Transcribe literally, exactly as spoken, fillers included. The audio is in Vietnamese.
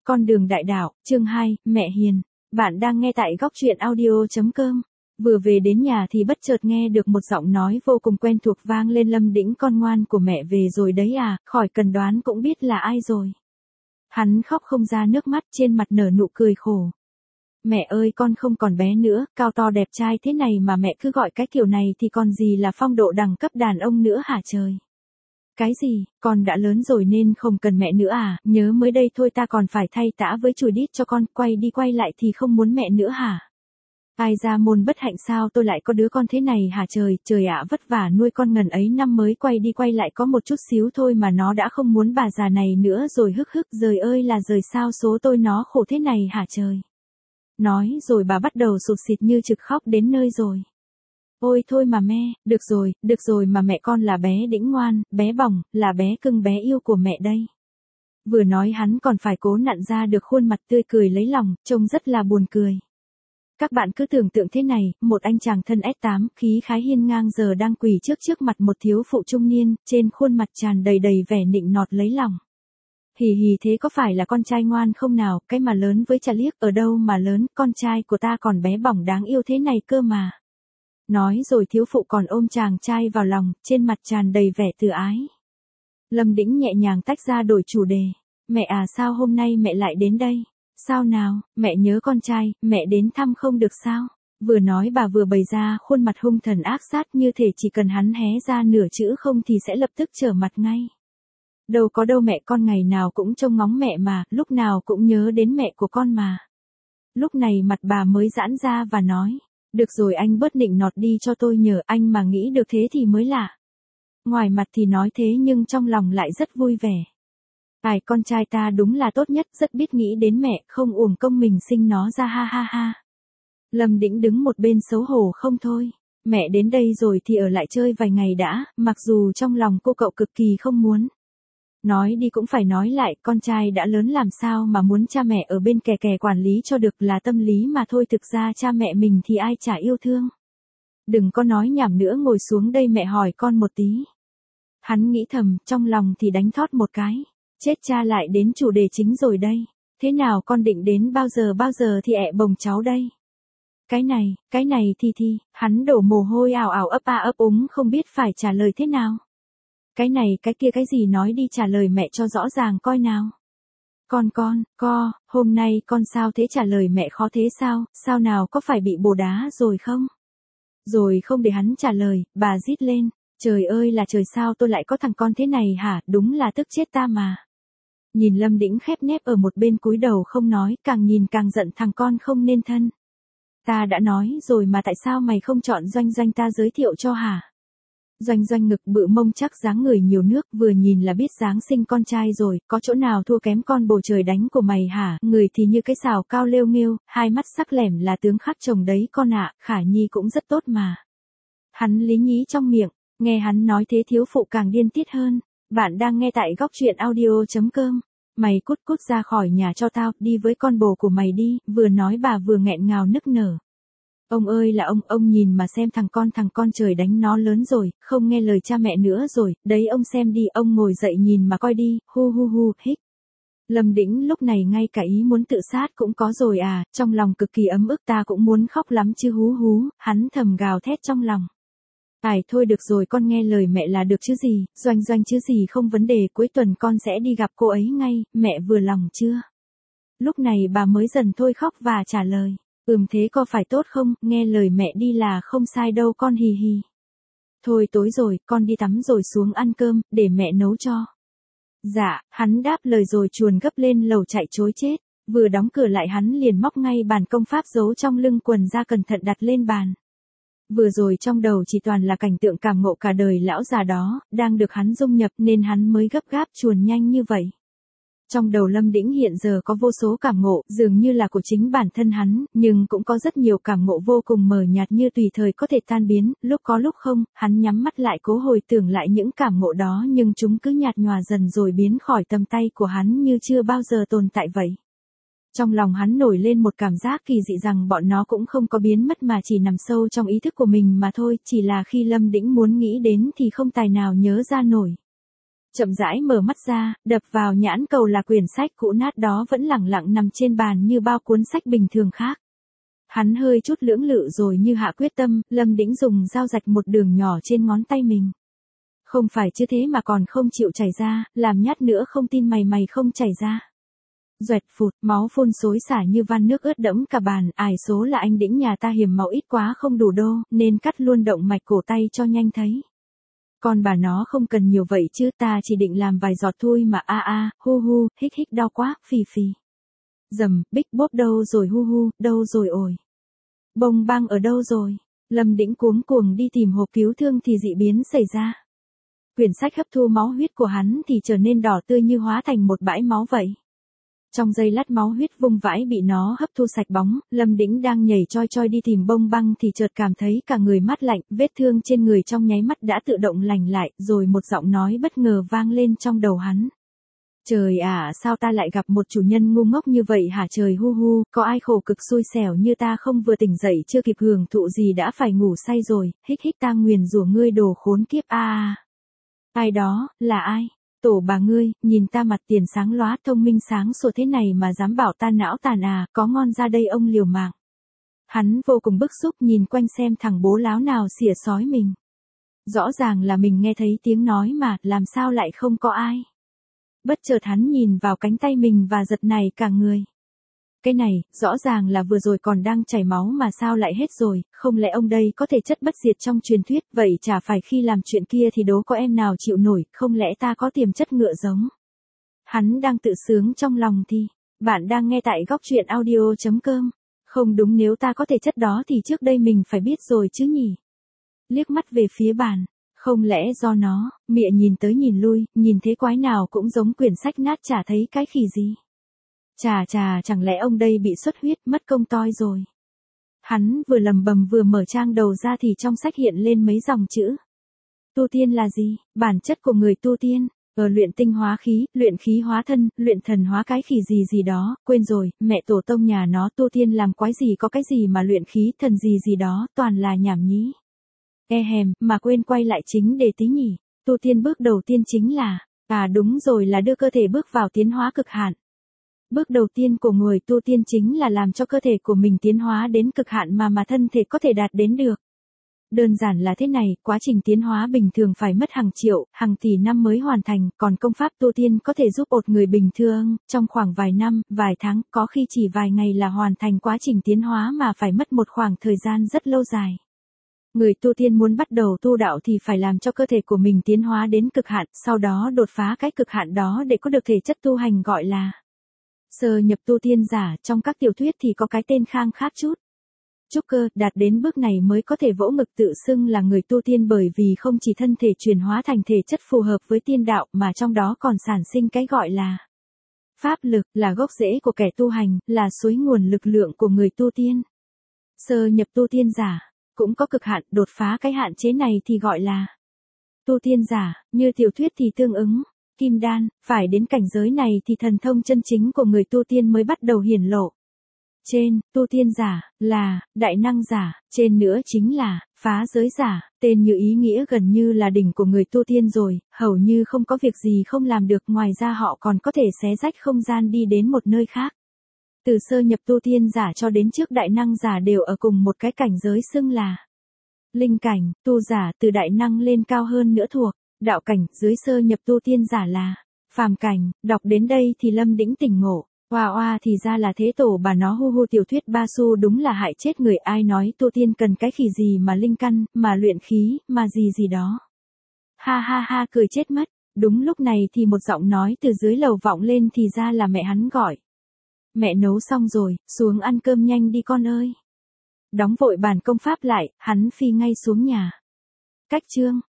Con đường đại đạo, chương hai, mẹ hiền. Bạn đang nghe tại góc truyện audio.com. Vừa về đến nhà thì bất chợt nghe được một giọng nói vô cùng quen thuộc vang lên. Lâm Đĩnh, con ngoan của mẹ về rồi đấy à, khỏi cần đoán cũng biết là ai rồi. Hắn khóc không ra nước mắt, trên mặt nở nụ cười khổ. Mẹ ơi, con không còn bé nữa, cao to đẹp trai thế này mà mẹ cứ gọi cái kiểu này thì còn gì là phong độ đẳng cấp đàn ông nữa hả trời. Cái gì, con đã lớn rồi nên không cần mẹ nữa à, nhớ mới đây thôi ta còn phải thay tã với chùi đít cho con, quay đi quay lại thì không muốn mẹ nữa hả? Ai ra môn bất hạnh sao tôi lại có đứa con thế này hả trời, trời ạ, vất vả nuôi con ngần ấy năm mới quay đi quay lại có một chút xíu thôi mà nó đã không muốn bà già này nữa rồi, hức hức, giời ơi là giời, sao số tôi nó khổ thế này hả trời. Nói rồi bà bắt đầu sụt sịt như trực khóc đến nơi rồi. Ôi thôi mà mẹ, được rồi, được rồi mà mẹ, con là bé Đĩnh ngoan, bé bỏng, là bé cưng bé yêu của mẹ đây. Vừa nói hắn còn phải cố nặn ra được khuôn mặt tươi cười lấy lòng, trông rất là buồn cười. Các bạn cứ tưởng tượng thế này, một anh chàng thân ét tám, khí khái hiên ngang giờ đang quỳ trước trước mặt một thiếu phụ trung niên, trên khuôn mặt tràn đầy đầy vẻ nịnh nọt lấy lòng. Hì hì, thế có phải là con trai ngoan không nào, cái mà lớn với chà liếc, ở đâu mà lớn, con trai của ta còn bé bỏng đáng yêu thế này cơ mà. Nói rồi thiếu phụ còn ôm chàng trai vào lòng, trên mặt tràn đầy vẻ từ ái. Lâm Đĩnh nhẹ nhàng tách ra đổi chủ đề. Mẹ à, sao hôm nay mẹ lại đến đây? Sao nào, mẹ nhớ con trai, mẹ đến thăm không được sao? Vừa nói bà vừa bày ra khuôn mặt hung thần ác sát, như thể chỉ cần hắn hé ra nửa chữ không thì sẽ lập tức trở mặt ngay. Đâu có đâu mẹ, con ngày nào cũng trông ngóng mẹ mà, lúc nào cũng nhớ đến mẹ của con mà. Lúc này mặt bà mới giãn ra và nói. Được rồi anh bớt nịnh nọt đi cho tôi nhờ, anh mà nghĩ được thế thì mới lạ. Ngoài mặt thì nói thế nhưng trong lòng lại rất vui vẻ. Ai, con trai ta đúng là tốt nhất, rất biết nghĩ đến mẹ, không uổng công mình sinh nó ra, ha ha ha. Lâm Đĩnh đứng một bên xấu hổ không thôi. Mẹ đến đây rồi thì ở lại chơi vài ngày đã, mặc dù trong lòng cô cậu cực kỳ không muốn. Nói đi cũng phải nói lại, con trai đã lớn làm sao mà muốn cha mẹ ở bên kè kè quản lý cho được, là tâm lý mà thôi, thực ra cha mẹ mình thì ai chả yêu thương. Đừng có nói nhảm nữa, ngồi xuống đây mẹ hỏi con một tí. Hắn nghĩ thầm, trong lòng thì đánh thót một cái. Chết cha, lại đến chủ đề chính rồi đây. Thế nào, con định đến bao giờ bao giờ thì ẹ bồng cháu đây? Cái này, cái này thì thì, hắn đổ mồ hôi ào ào ấp a ấp úng không biết phải trả lời thế nào. Cái này cái kia cái gì, nói đi trả lời mẹ cho rõ ràng coi nào. Con con, co, hôm nay con sao thế, trả lời mẹ khó thế sao, sao nào, có phải bị bồ đá rồi không? Rồi không để hắn trả lời, bà rít lên, trời ơi là trời, sao tôi lại có thằng con thế này hả, đúng là tức chết ta mà. Nhìn Lâm Đĩnh khép nép ở một bên cúi đầu không nói, càng nhìn càng giận, thằng con không nên thân. Ta đã nói rồi mà, tại sao mày không chọn Doanh Doanh ta giới thiệu cho hả? Doanh Doanh ngực bự mông chắc, dáng người nhiều nước, vừa nhìn là biết dáng sinh con trai rồi, có chỗ nào thua kém con bầu trời đánh của mày hả? Người thì như cái sào cao lêu nghêu, hai mắt sắc lẻm là tướng khắc chồng đấy con ạ, Khả Nhi cũng rất tốt mà. Hắn lý nhí trong miệng, nghe hắn nói thế thiếu phụ càng điên tiết hơn. Bạn đang nghe tại góc truyện audio.com. Mày cút cút ra khỏi nhà cho tao, đi với con bồ của mày đi, vừa nói bà vừa nghẹn ngào nức nở. Ông ơi là ông, ông nhìn mà xem, thằng con thằng con trời đánh nó lớn rồi, không nghe lời cha mẹ nữa rồi, đấy ông xem đi, ông ngồi dậy nhìn mà coi đi, hu hu hu, hích. Lâm Đĩnh lúc này ngay cả ý muốn tự sát cũng có rồi à, trong lòng cực kỳ ấm ức, ta cũng muốn khóc lắm chứ hú hú, hắn thầm gào thét trong lòng. Ai thôi được rồi, con nghe lời mẹ là được chứ gì, Doanh Doanh chứ gì, không vấn đề, cuối tuần con sẽ đi gặp cô ấy ngay, mẹ vừa lòng chưa? Lúc này bà mới dần thôi khóc và trả lời. Ừm, thế có phải tốt không, nghe lời mẹ đi là không sai đâu con, hì hì. Thôi tối rồi, con đi tắm rồi xuống ăn cơm, để mẹ nấu cho. Dạ, hắn đáp lời rồi chuồn gấp lên lầu chạy trối chết. Vừa đóng cửa lại hắn liền móc ngay bàn công pháp giấu trong lưng quần ra, cẩn thận đặt lên bàn. Vừa rồi trong đầu chỉ toàn là cảnh tượng cảm ngộ cả đời lão già đó, đang được hắn dung nhập nên hắn mới gấp gáp chuồn nhanh như vậy. Trong đầu Lâm Đĩnh hiện giờ có vô số cảm ngộ, dường như là của chính bản thân hắn, nhưng cũng có rất nhiều cảm ngộ vô cùng mờ nhạt, như tùy thời có thể tan biến, lúc có lúc không, hắn nhắm mắt lại cố hồi tưởng lại những cảm ngộ đó, nhưng chúng cứ nhạt nhòa dần rồi biến khỏi tầm tay của hắn như chưa bao giờ tồn tại vậy. Trong lòng hắn nổi lên một cảm giác kỳ dị rằng bọn nó cũng không có biến mất mà chỉ nằm sâu trong ý thức của mình mà thôi, chỉ là khi Lâm Đĩnh muốn nghĩ đến thì không tài nào nhớ ra nổi. Chậm rãi mở mắt ra, đập vào nhãn cầu là quyển sách cũ nát đó vẫn lẳng lặng nằm trên bàn như bao cuốn sách bình thường khác. Hắn hơi chút lưỡng lự rồi như hạ quyết tâm, Lâm Đĩnh dùng dao rạch một đường nhỏ trên ngón tay mình. Không phải chứ thế mà còn không chịu chảy ra, làm nhát nữa không tin mày mày không chảy ra. Doẹt phụt, máu phun xối xả như van nước ướt đẫm cả bàn, ải số là anh Đĩnh nhà ta hiểm máu ít quá không đủ đô, nên cắt luôn động mạch cổ tay cho nhanh thấy. Còn bà nó không cần nhiều vậy chứ, ta chỉ định làm vài giọt thôi mà a a, hu hu, hích hích đau quá, phì phì. Dầm, bích bốp đâu rồi hu hu, đâu rồi ổi. Bông băng ở đâu rồi? Lâm Đĩnh cuống cuồng đi tìm hộp cứu thương thì dị biến xảy ra. Quyển sách hấp thu máu huyết của hắn thì trở nên đỏ tươi như hóa thành một bãi máu vậy. Trong giây lát máu huyết vung vãi bị nó hấp thu sạch bóng, Lâm Đĩnh đang nhảy choi choi đi tìm bông băng thì chợt cảm thấy cả người mát lạnh, vết thương trên người trong nháy mắt đã tự động lành lại, rồi một giọng nói bất ngờ vang lên trong đầu hắn. Trời ạ, sao ta lại gặp một chủ nhân ngu ngốc như vậy hả trời hu hu, có ai khổ cực xui xẻo như ta không, vừa tỉnh dậy chưa kịp hưởng thụ gì đã phải ngủ say rồi, hích hích ta nguyền rủa ngươi đồ khốn kiếp a à. Ai đó, là ai? Tổ bà ngươi, nhìn ta mặt tiền sáng lóa thông minh sáng sủa thế này mà dám bảo ta não tàn à, có ngon ra đây ông liều mạng. Hắn vô cùng bức xúc nhìn quanh xem thằng bố láo nào xỉa sói mình. Rõ ràng là mình nghe thấy tiếng nói mà, làm sao lại không có ai. Bất chợt hắn nhìn vào cánh tay mình và giật nảy cả người. Cái này, rõ ràng là vừa rồi còn đang chảy máu mà sao lại hết rồi, không lẽ ông đây có thể chất bất diệt trong truyền thuyết, vậy chả phải khi làm chuyện kia thì đố có em nào chịu nổi, không lẽ ta có tiềm chất ngựa giống. Hắn đang tự sướng trong lòng thì, bạn đang nghe tại góc truyện audio chấm com. Không đúng, nếu ta có thể chất đó thì trước đây mình phải biết rồi chứ nhỉ. Liếc mắt về phía bàn. Không lẽ do nó, mịa nhìn tới nhìn lui, nhìn thế quái nào cũng giống quyển sách nát chả thấy cái khỉ gì. Chà chà, chẳng lẽ ông đây bị xuất huyết, mất công toi rồi. Hắn vừa lầm bầm vừa mở trang đầu ra thì trong sách hiện lên mấy dòng chữ. Tu tiên là gì? Bản chất của người tu tiên. Ở luyện tinh hóa khí, luyện khí hóa thân, luyện thần hóa cái khỉ gì gì đó, quên rồi, mẹ tổ tông nhà nó tu tiên làm quái gì có cái gì mà luyện khí thần gì gì đó, toàn là nhảm nhí. E hèm, mà quên quay lại chính đề tí nhỉ, tu tiên bước đầu tiên chính là, à đúng rồi, là đưa cơ thể bước vào tiến hóa cực hạn. Bước đầu tiên của người tu tiên chính là làm cho cơ thể của mình tiến hóa đến cực hạn mà mà thân thể có thể đạt đến được. Đơn giản là thế này, quá trình tiến hóa bình thường phải mất hàng triệu, hàng tỷ năm mới hoàn thành, còn công pháp tu tiên có thể giúp một người bình thường, trong khoảng vài năm, vài tháng, có khi chỉ vài ngày là hoàn thành quá trình tiến hóa mà phải mất một khoảng thời gian rất lâu dài. Người tu tiên muốn bắt đầu tu đạo thì phải làm cho cơ thể của mình tiến hóa đến cực hạn, sau đó đột phá cái cực hạn đó để có được thể chất tu hành gọi là sơ nhập tu tiên giả. Trong các tiểu thuyết thì có cái tên khang khác chút. Trúc cơ, đạt đến bước này mới có thể vỗ ngực tự xưng là người tu tiên, bởi vì không chỉ thân thể chuyển hóa thành thể chất phù hợp với tiên đạo mà trong đó còn sản sinh cái gọi là pháp lực, là gốc rễ của kẻ tu hành, là suối nguồn lực lượng của người tu tiên. Sơ nhập tu tiên giả cũng có cực hạn, đột phá cái hạn chế này thì gọi là tu tiên giả, như tiểu thuyết thì tương ứng kim đan, phải đến cảnh giới này thì thần thông chân chính của người tu tiên mới bắt đầu hiển lộ. Trên, tu tiên giả, là, đại năng giả, trên nữa chính là, phá giới giả, tên như ý nghĩa gần như là đỉnh của người tu tiên rồi, hầu như không có việc gì không làm được, ngoài ra họ còn có thể xé rách không gian đi đến một nơi khác. Từ sơ nhập tu tiên giả cho đến trước đại năng giả đều ở cùng một cái cảnh giới xưng là linh cảnh, tu giả từ đại năng lên cao hơn nữa thuộc đạo cảnh, dưới sơ nhập tu tiên giả là phàm cảnh. Đọc đến đây thì Lâm Đĩnh tỉnh ngộ. Oa oa, thì ra là thế, tổ bà nó hu hu, tiểu thuyết ba xu đúng là hại chết người, ai nói tu tiên cần cái khỉ gì mà linh căn, mà luyện khí, mà gì gì đó. Ha ha ha, cười chết mất. Đúng lúc này thì một giọng nói từ dưới lầu vọng lên, thì ra là mẹ hắn gọi. Mẹ nấu xong rồi, xuống ăn cơm nhanh đi con ơi. Đóng vội bàn công pháp lại, hắn phi ngay xuống nhà. Cách chương